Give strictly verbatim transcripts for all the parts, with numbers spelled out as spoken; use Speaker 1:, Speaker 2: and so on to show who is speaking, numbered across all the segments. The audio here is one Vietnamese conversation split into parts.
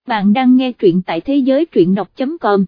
Speaker 1: bạn đang nghe truyện tại thế giới truyện đọc chấm com.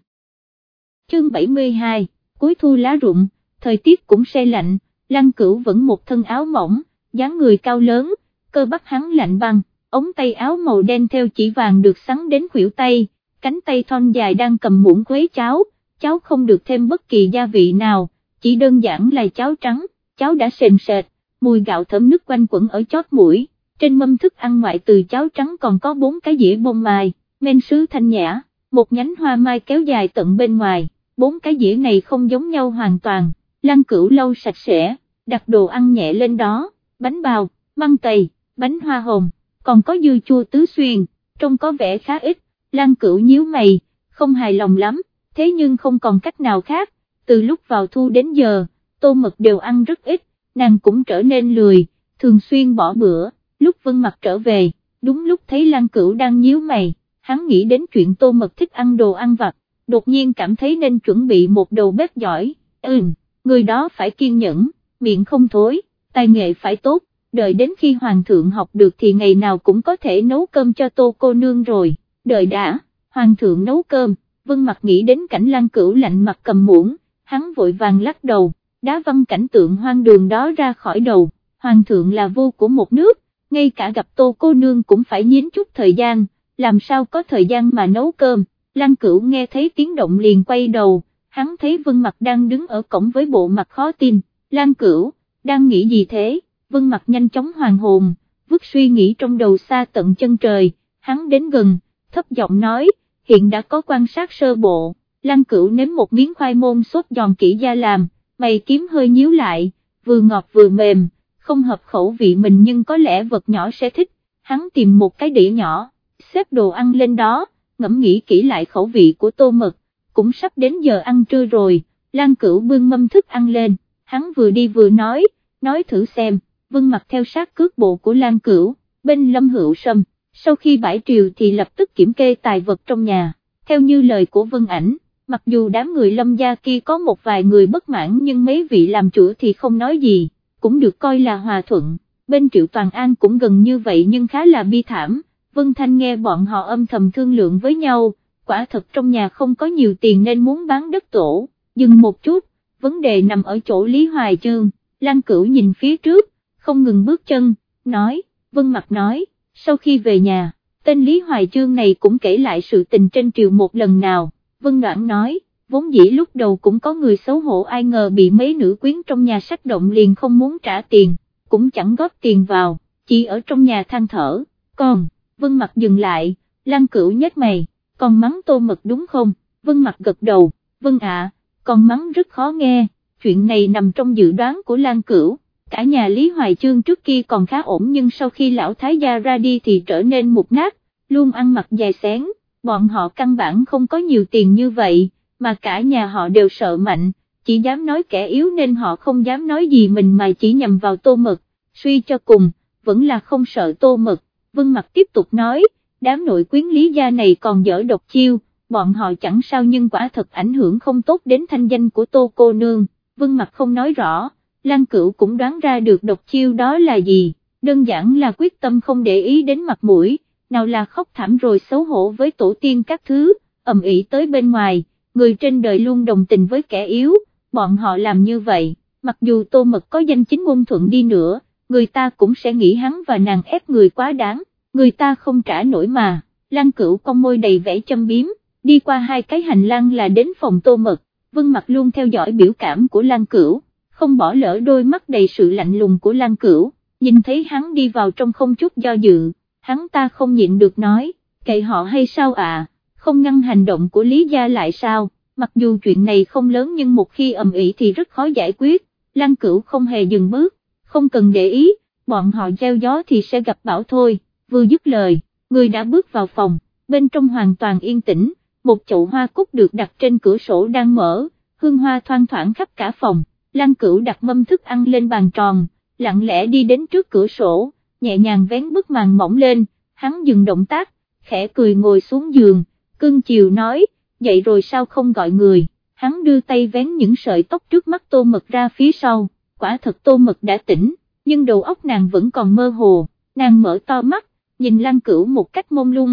Speaker 1: Chương bảy mươi hai, cuối thu lá rụng, thời tiết cũng se lạnh, Lăng Cửu vẫn một thân áo mỏng, dáng người cao lớn, cơ bắp hắn lạnh băng, ống tay áo màu đen theo chỉ vàng được xắn đến khuỷu tay, cánh tay thon dài đang cầm muỗng khuấy cháo, cháo không được thêm bất kỳ gia vị nào, chỉ đơn giản là cháo trắng, cháo đã sền sệt, mùi gạo thơm nức quanh quẩn ở chót mũi, trên mâm thức ăn ngoại từ cháo trắng còn có bốn cái dĩa bông mai, men sứ thanh nhã, một nhánh hoa mai kéo dài tận bên ngoài, bốn cái dĩa này không giống nhau hoàn toàn, Lăng Cửu lau sạch sẽ, đặt đồ ăn nhẹ lên đó, bánh bao, măng tây, bánh hoa hồng, còn có dưa chua tứ xuyên, trông có vẻ khá ít, Lăng Cửu nhíu mày, không hài lòng lắm, thế nhưng không còn cách nào khác, từ lúc vào thu đến giờ, Tô Mật đều ăn rất ít, nàng cũng trở nên lười, thường xuyên bỏ bữa, lúc Vân Mặc trở về, đúng lúc thấy Lăng Cửu đang nhíu mày, hắn nghĩ đến chuyện Tô Mật thích ăn đồ ăn vặt, đột nhiên cảm thấy nên chuẩn bị một đầu bếp giỏi, ừm, người đó phải kiên nhẫn, miệng không thối, tài nghệ phải tốt, đợi đến khi Hoàng thượng học được thì ngày nào cũng có thể nấu cơm cho Tô cô nương rồi, đợi đã, Hoàng thượng nấu cơm, Vân Mặc nghĩ đến cảnh Lăng Cửu lạnh mặt cầm muỗng, hắn vội vàng lắc đầu, đá văng cảnh tượng hoang đường đó ra khỏi đầu, Hoàng thượng là vua của một nước, ngay cả gặp Tô cô nương cũng phải nhín chút thời gian, làm sao có thời gian mà nấu cơm. Lăng Cửu nghe thấy tiếng động liền quay đầu, hắn thấy Vân Mặc đang đứng ở cổng với bộ mặt khó tin, Lăng Cửu, đang nghĩ gì thế? Vân Mặc nhanh chóng hoàn hồn, vứt suy nghĩ trong đầu xa tận chân trời, hắn đến gần, thấp giọng nói, hiện đã có quan sát sơ bộ, Lăng Cửu nếm một miếng khoai môn sốt giòn kỹ gia làm, mày kiếm hơi nhíu lại, vừa ngọt vừa mềm, không hợp khẩu vị mình nhưng có lẽ vật nhỏ sẽ thích, hắn tìm một cái đĩa nhỏ, xếp đồ ăn lên đó, ngẫm nghĩ kỹ lại khẩu vị của Tô Mật, cũng sắp đến giờ ăn trưa rồi, Lăng Cửu bưng mâm thức ăn lên, hắn vừa đi vừa nói, nói thử xem, Vân Mặc theo sát cước bộ của Lăng Cửu, bên Lâm Hữu Sâm, sau khi bãi triều thì lập tức kiểm kê tài vật trong nhà, theo như lời của Vân Ảnh, mặc dù đám người Lâm gia kia có một vài người bất mãn nhưng mấy vị làm chủ thì không nói gì, cũng được coi là hòa thuận, bên Triệu Toàn An cũng gần như vậy nhưng khá là bi thảm. Vân Thanh nghe bọn họ âm thầm thương lượng với nhau, quả thật trong nhà không có nhiều tiền nên muốn bán đất tổ, dừng một chút, vấn đề nằm ở chỗ Lý Hoài Chương, Lăng Cửu nhìn phía trước, không ngừng bước chân, nói, Vân Mặc nói, sau khi về nhà, tên Lý Hoài Chương này cũng kể lại sự tình trên triều một lần nào, Vân Đoản nói, vốn dĩ lúc đầu cũng có người xấu hổ ai ngờ bị mấy nữ quyến trong nhà sách động liền không muốn trả tiền, cũng chẳng góp tiền vào, chỉ ở trong nhà than thở, còn Vân Mặc dừng lại, Lăng Cửu nhếch mày, còn mắng Tô Mật đúng không? Vân Mặc gật đầu, vâng ạ, còn mắng rất khó nghe, chuyện này nằm trong dự đoán của Lăng Cửu, cả nhà Lý Hoài Chương trước kia còn khá ổn nhưng sau khi lão thái gia ra đi thì trở nên mục nát, luôn ăn mặc dài xén, bọn họ căn bản không có nhiều tiền như vậy, mà cả nhà họ đều sợ mạnh, chỉ dám nói kẻ yếu nên họ không dám nói gì mình mà chỉ nhằm vào Tô Mật, suy cho cùng, vẫn là không sợ Tô Mật. Vân Mặc tiếp tục nói, đám nội quyến Lý gia này còn dở độc chiêu, bọn họ chẳng sao nhưng quả thật ảnh hưởng không tốt đến thanh danh của Tô cô nương, Vân Mặc không nói rõ, Lăng Cửu cũng đoán ra được độc chiêu đó là gì, đơn giản là quyết tâm không để ý đến mặt mũi, nào là khóc thảm rồi xấu hổ với tổ tiên các thứ, ầm ĩ tới bên ngoài, người trên đời luôn đồng tình với kẻ yếu, bọn họ làm như vậy, mặc dù Tô Mật có danh chính ngôn thuận đi nữa, người ta cũng sẽ nghĩ hắn và nàng ép người quá đáng, người ta không trả nổi mà, Lăng Cửu cong môi đầy vẻ châm biếm, đi qua hai cái hành lang là đến phòng Tô Mật, Vân Mặc luôn theo dõi biểu cảm của Lăng Cửu, không bỏ lỡ đôi mắt đầy sự lạnh lùng của Lăng Cửu, nhìn thấy hắn đi vào trong không chút do dự, hắn ta không nhịn được nói, kệ họ hay sao à, không ngăn hành động của Lý gia lại sao, mặc dù chuyện này không lớn nhưng một khi ầm ĩ thì rất khó giải quyết, Lăng Cửu không hề dừng bước, không cần để ý, bọn họ gieo gió thì sẽ gặp bão thôi, vừa dứt lời, người đã bước vào phòng, bên trong hoàn toàn yên tĩnh, một chậu hoa cúc được đặt trên cửa sổ đang mở, hương hoa thoang thoảng khắp cả phòng, Lăng Cửu đặt mâm thức ăn lên bàn tròn, lặng lẽ đi đến trước cửa sổ, nhẹ nhàng vén bức màn mỏng lên, hắn dừng động tác, khẽ cười ngồi xuống giường, cưng chiều nói, dậy rồi sao không gọi người, hắn đưa tay vén những sợi tóc trước mắt Tô Mật ra phía sau, quả thật Tô Mật đã tỉnh, nhưng đầu óc nàng vẫn còn mơ hồ, nàng mở to mắt, nhìn Lăng Cửu một cách mông lung,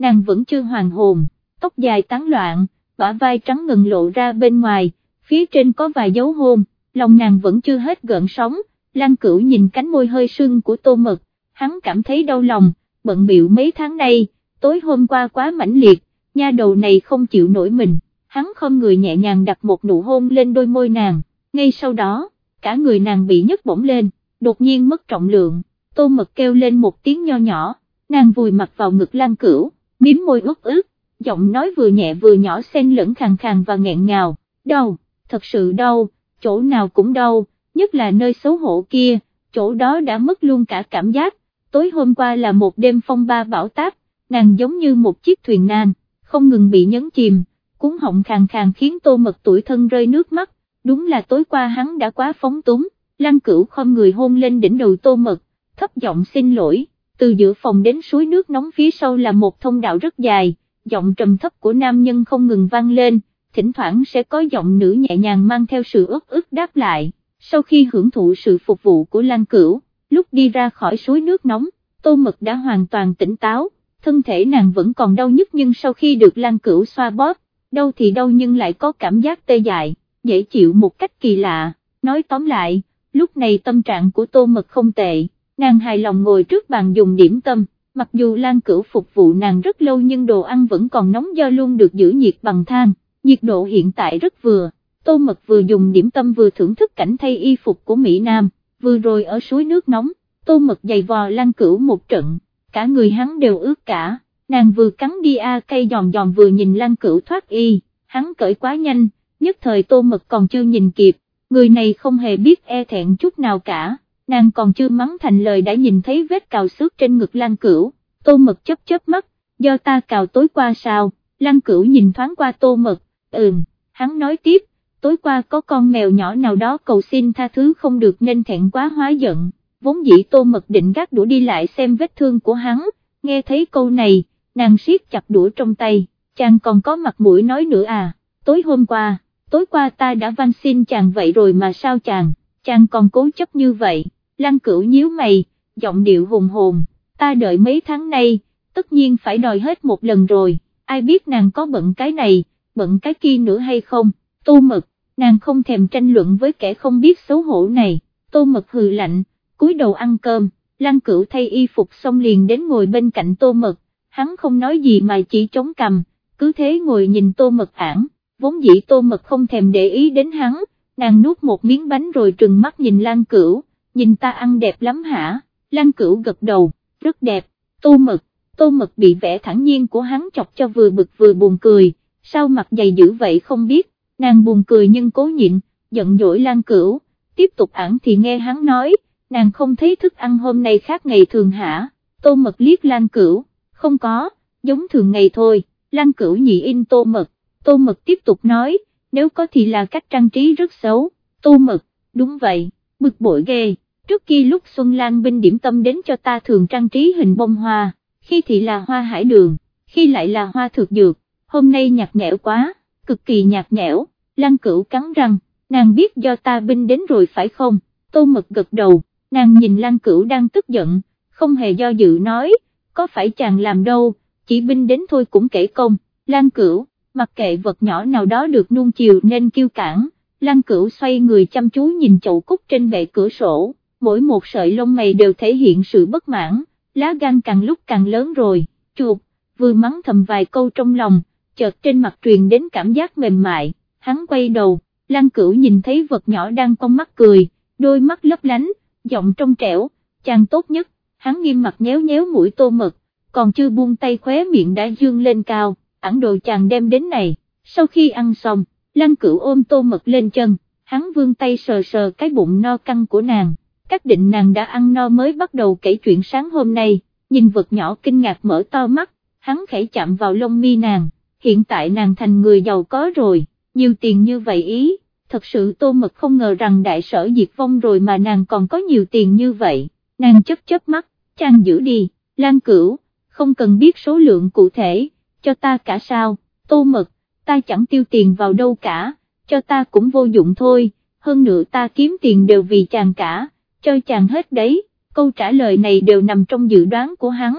Speaker 1: nàng vẫn chưa hoàn hồn, tóc dài tán loạn, bả vai trắng ngần lộ ra bên ngoài, phía trên có vài dấu hôn, lòng nàng vẫn chưa hết gợn sóng. Lăng Cửu nhìn cánh môi hơi sưng của Tô Mật, hắn cảm thấy đau lòng, bận bịu mấy tháng nay, tối hôm qua quá mãnh liệt, nha đầu này không chịu nổi mình, hắn không người nhẹ nhàng đặt một nụ hôn lên đôi môi nàng, ngay sau đó, cả người nàng bị nhấc bổng lên, đột nhiên mất trọng lượng, Tô Mật kêu lên một tiếng nho nhỏ, nàng vùi mặt vào ngực Lăng Cửu, miếm môi ướt ướt, giọng nói vừa nhẹ vừa nhỏ xen lẫn khàn khàn và nghẹn ngào, đau, thật sự đau, chỗ nào cũng đau, nhất là nơi xấu hổ kia, chỗ đó đã mất luôn cả cảm giác, tối hôm qua là một đêm phong ba bão táp, nàng giống như một chiếc thuyền nan, không ngừng bị nhấn chìm, cuốn họng khàn khàn khiến Tô Mật tủi thân rơi nước mắt, đúng là tối qua hắn đã quá phóng túng. Lăng Cửu khom người hôn lên đỉnh đầu Tô Mật, thấp giọng xin lỗi, từ giữa phòng đến suối nước nóng phía sau là một thông đạo rất dài, giọng trầm thấp của nam nhân không ngừng vang lên, thỉnh thoảng sẽ có giọng nữ nhẹ nhàng mang theo sự ức ức đáp lại. Sau khi hưởng thụ sự phục vụ của Lăng Cửu, lúc đi ra khỏi suối nước nóng, Tô Mật đã hoàn toàn tỉnh táo, thân thể nàng vẫn còn đau nhức nhưng sau khi được Lăng Cửu xoa bóp, đau thì đau nhưng lại có cảm giác tê dại, dễ chịu một cách kỳ lạ. Nói tóm lại, lúc này tâm trạng của Tô Mật không tệ, nàng hài lòng ngồi trước bàn dùng điểm tâm, mặc dù Lăng Cửu phục vụ nàng rất lâu nhưng đồ ăn vẫn còn nóng do luôn được giữ nhiệt bằng than, nhiệt độ hiện tại rất vừa. Tô Mật vừa dùng điểm tâm vừa thưởng thức cảnh thay y phục của Mỹ Nam, vừa rồi ở suối nước nóng, Tô Mật giày vò Lăng Cửu một trận, cả người hắn đều ướt cả, nàng vừa cắn đi a cây giòn giòn vừa nhìn Lăng Cửu thoát y, hắn cởi quá nhanh, nhất thời Tô Mật còn chưa nhìn kịp, người này không hề biết e thẹn chút nào cả, nàng còn chưa mắng thành lời đã nhìn thấy vết cào xước trên ngực Lăng Cửu, Tô Mật chớp chớp mắt, do ta cào tối qua sao, Lăng Cửu nhìn thoáng qua Tô Mật, ừm, hắn nói tiếp, tối qua có con mèo nhỏ nào đó cầu xin tha thứ không được nên thẹn quá hóa giận, vốn dĩ Tô Mật định gác đũa đi lại xem vết thương của hắn, nghe thấy câu này, nàng siết chặt đũa trong tay, chàng còn có mặt mũi nói nữa à, tối hôm qua, tối qua ta đã van xin chàng vậy rồi mà sao chàng, chàng còn cố chấp như vậy, Lăng Cửu nhíu mày, giọng điệu hùng hồn, ta đợi mấy tháng nay, tất nhiên phải đòi hết một lần rồi, ai biết nàng có bận cái này, bận cái kia nữa hay không, Tô Mật. Nàng không thèm tranh luận với kẻ không biết xấu hổ này, Tô Mật hừ lạnh, cúi đầu ăn cơm, Lăng Cửu thay y phục xong liền đến ngồi bên cạnh Tô Mật, hắn không nói gì mà chỉ chống cằm, cứ thế ngồi nhìn Tô Mật ảng, vốn dĩ Tô Mật không thèm để ý đến hắn, nàng nuốt một miếng bánh rồi trừng mắt nhìn Lăng Cửu, nhìn ta ăn đẹp lắm hả, Lăng Cửu gật đầu, rất đẹp, Tô Mật, Tô Mật bị vẻ thản nhiên của hắn chọc cho vừa bực vừa buồn cười, sao mặt dày dữ vậy không biết. Nàng buồn cười nhưng cố nhịn, giận dỗi Lăng Cửu, tiếp tục ẵn thì nghe hắn nói, nàng không thấy thức ăn hôm nay khác ngày thường hả, Tô Mật liếc Lăng Cửu, không có, giống thường ngày thôi, Lăng Cửu nhị in Tô Mật, Tô Mật tiếp tục nói, nếu có thì là cách trang trí rất xấu, Tô Mật, đúng vậy, bực bội ghê, trước kia lúc Xuân Lan binh điểm tâm đến cho ta thường trang trí hình bông hoa, khi thì là hoa hải đường, khi lại là hoa thực dược, hôm nay nhạt nhẽo quá, cực kỳ nhạt nhẽo. Lăng Cửu cắn răng, nàng biết do ta binh đến rồi phải không, Tô Mật gật đầu, nàng nhìn Lăng Cửu đang tức giận, không hề do dự nói, có phải chàng làm đâu, chỉ binh đến thôi cũng kể công, Lăng Cửu, mặc kệ vật nhỏ nào đó được nuông chiều nên kiêu cản, Lăng Cửu xoay người chăm chú nhìn chậu cúc trên bệ cửa sổ, mỗi một sợi lông mày đều thể hiện sự bất mãn, lá gan càng lúc càng lớn rồi, chuột, vừa mắng thầm vài câu trong lòng, chợt trên mặt truyền đến cảm giác mềm mại. Hắn quay đầu, Lăng Cửu nhìn thấy vật nhỏ đang cong mắt cười, đôi mắt lấp lánh, giọng trong trẻo, chàng tốt nhất, hắn nghiêm mặt nhéo nhéo mũi Tô Mật, còn chưa buông tay khóe miệng đã dương lên cao, ẵn đồ chàng đem đến này, sau khi ăn xong, Lăng Cửu ôm Tô Mật lên chân, hắn vươn tay sờ sờ cái bụng no căng của nàng, xác định nàng đã ăn no mới bắt đầu kể chuyện sáng hôm nay, nhìn vật nhỏ kinh ngạc mở to mắt, hắn khẽ chạm vào lông mi nàng, hiện tại nàng thành người giàu có rồi. Nhiều tiền như vậy ý, thật sự Tô Mật không ngờ rằng đại sở diệt vong rồi mà nàng còn có nhiều tiền như vậy, nàng chớp chớp mắt, chàng giữ đi, Lăng Cửu, không cần biết số lượng cụ thể, cho ta cả sao, Tô Mật, ta chẳng tiêu tiền vào đâu cả, cho ta cũng vô dụng thôi, hơn nữa ta kiếm tiền đều vì chàng cả, cho chàng hết đấy, câu trả lời này đều nằm trong dự đoán của hắn,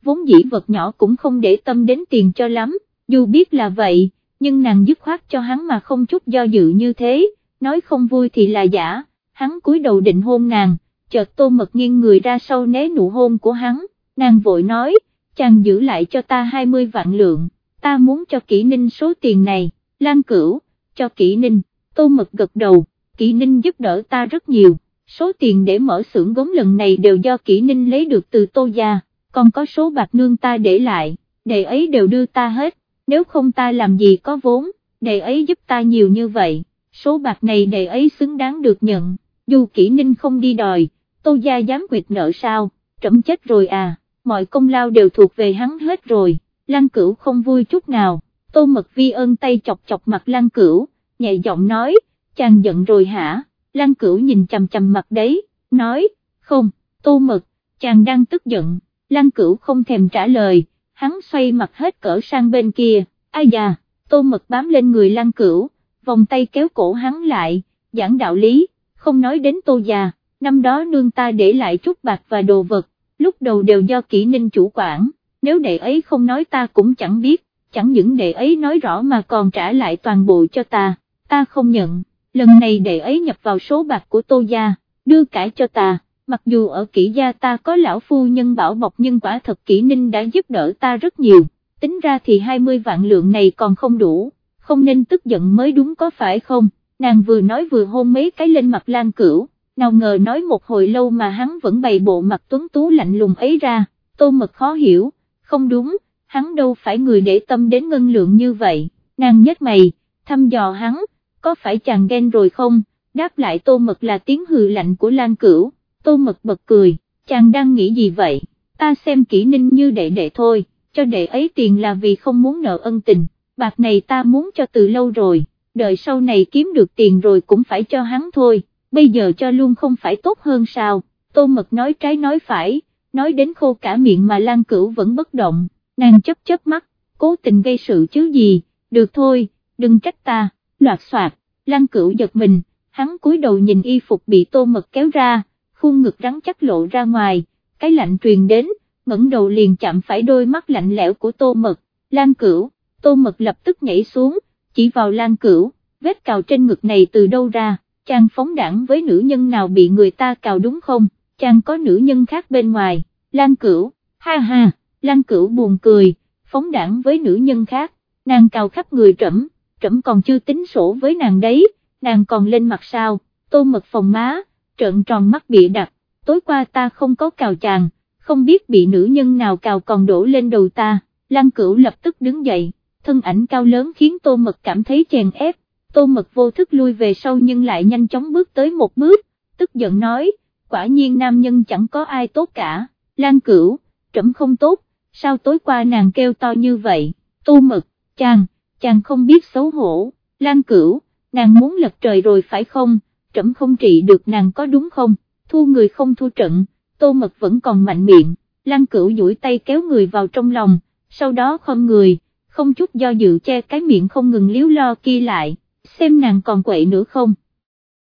Speaker 1: vốn dĩ vật nhỏ cũng không để tâm đến tiền cho lắm, dù biết là vậy, nhưng nàng dứt khoát cho hắn mà không chút do dự như thế, nói không vui thì là giả, hắn cúi đầu định hôn nàng, chợt Tô Mật nghiêng người ra sau né nụ hôn của hắn, nàng vội nói, chàng giữ lại cho ta hai mươi vạn lượng, ta muốn cho Kỷ Ninh số tiền này. Lan Cửu, cho Kỷ Ninh. Tô Mật gật đầu, Kỷ Ninh giúp đỡ ta rất nhiều, số tiền để mở xưởng gốm lần này đều do Kỷ Ninh lấy được từ Tô gia, còn có số bạc nương ta để lại, đệ ấy đều đưa ta hết, nếu không ta làm gì có vốn, đệ ấy giúp ta nhiều như vậy, số bạc này đệ ấy xứng đáng được nhận, dù Kỷ Ninh không đi đòi, Tô gia dám quyệt nợ sao, trẫm chết rồi à, mọi công lao đều thuộc về hắn hết rồi. Lan Cửu không vui chút nào, Tô Mật vi ơn tay chọc chọc mặt Lan Cửu, nhẹ giọng nói, chàng giận rồi hả, Lan Cửu nhìn chằm chằm mặt đấy, nói, không, Tô Mật, chàng đang tức giận, Lan Cửu không thèm trả lời, hắn xoay mặt hết cỡ sang bên kia, ai da, Tô Mật bám lên người Lan Cửu, vòng tay kéo cổ hắn lại, giảng đạo lý, không nói đến Tô già, năm đó nương ta để lại chút bạc và đồ vật, lúc đầu đều do Kỷ Ninh chủ quản, nếu đệ ấy không nói ta cũng chẳng biết, chẳng những đệ ấy nói rõ mà còn trả lại toàn bộ cho ta, ta không nhận, lần này đệ ấy nhập vào số bạc của Tô gia, đưa cả cho ta, mặc dù ở Kỷ gia ta có lão phu nhân bảo bọc nhưng quả thật Kỷ Ninh đã giúp đỡ ta rất nhiều, tính ra thì hai mươi vạn lượng này còn không đủ, không nên tức giận mới đúng có phải không, nàng vừa nói vừa hôn mấy cái lên mặt Lan Cửu, nào ngờ nói một hồi lâu mà hắn vẫn bày bộ mặt tuấn tú lạnh lùng ấy ra, Tô Mật khó hiểu, không đúng, hắn đâu phải người để tâm đến ngân lượng như vậy, nàng nhếch mày, thăm dò hắn, có phải chàng ghen rồi không, đáp lại Tô Mật là tiếng hừ lạnh của Lan Cửu, Tô Mật bật cười, chàng đang nghĩ gì vậy, ta xem Kỷ Ninh như đệ đệ thôi, cho đệ ấy tiền là vì không muốn nợ ân tình, bạc này ta muốn cho từ lâu rồi, đợi sau này kiếm được tiền rồi cũng phải cho hắn thôi, bây giờ cho luôn không phải tốt hơn sao, Tô Mật nói trái nói phải, nói đến khô cả miệng mà Lan Cửu vẫn bất động, nàng chớp chớp mắt, cố tình gây sự chứ gì, được thôi, đừng trách ta, loạt soạt, Lan Cửu giật mình, hắn cúi đầu nhìn y phục bị Tô Mật kéo ra, khuôn ngực rắn chắc lộ ra ngoài, cái lạnh truyền đến, ngẩng đầu liền chạm phải đôi mắt lạnh lẽo của Tô Mật, Lan Cửu, Tô Mật lập tức nhảy xuống, chỉ vào Lan Cửu, vết cào trên ngực này từ đâu ra, chàng phóng đãng với nữ nhân nào bị người ta cào đúng không, chàng có nữ nhân khác bên ngoài, Lan Cửu, ha ha, Lan Cửu buồn cười, phóng đãng với nữ nhân khác, nàng cào khắp người trẫm, trẫm còn chưa tính sổ với nàng đấy, nàng còn lên mặt sao, Tô Mật phòng má, trợn tròn mắt bịa đặt, tối qua ta không có cào chàng, không biết bị nữ nhân nào cào còn đổ lên đầu ta, Lan Cửu lập tức đứng dậy, thân ảnh cao lớn khiến Tô Mật cảm thấy chèn ép, Tô Mật vô thức lui về sau nhưng lại nhanh chóng bước tới một bước, tức giận nói, quả nhiên nam nhân chẳng có ai tốt cả, Lan Cửu, trẫm không tốt, sao tối qua nàng kêu to như vậy, Tô Mật, chàng, chàng không biết xấu hổ, Lan Cửu, nàng muốn lật trời rồi phải không, trẫm không trị được nàng có đúng không, thu người không thu trận, Tô Mật vẫn còn mạnh miệng, Lan Cửu duỗi tay kéo người vào trong lòng, sau đó khom người, không chút do dự che cái miệng không ngừng líu lo kia lại, xem nàng còn quậy nữa không.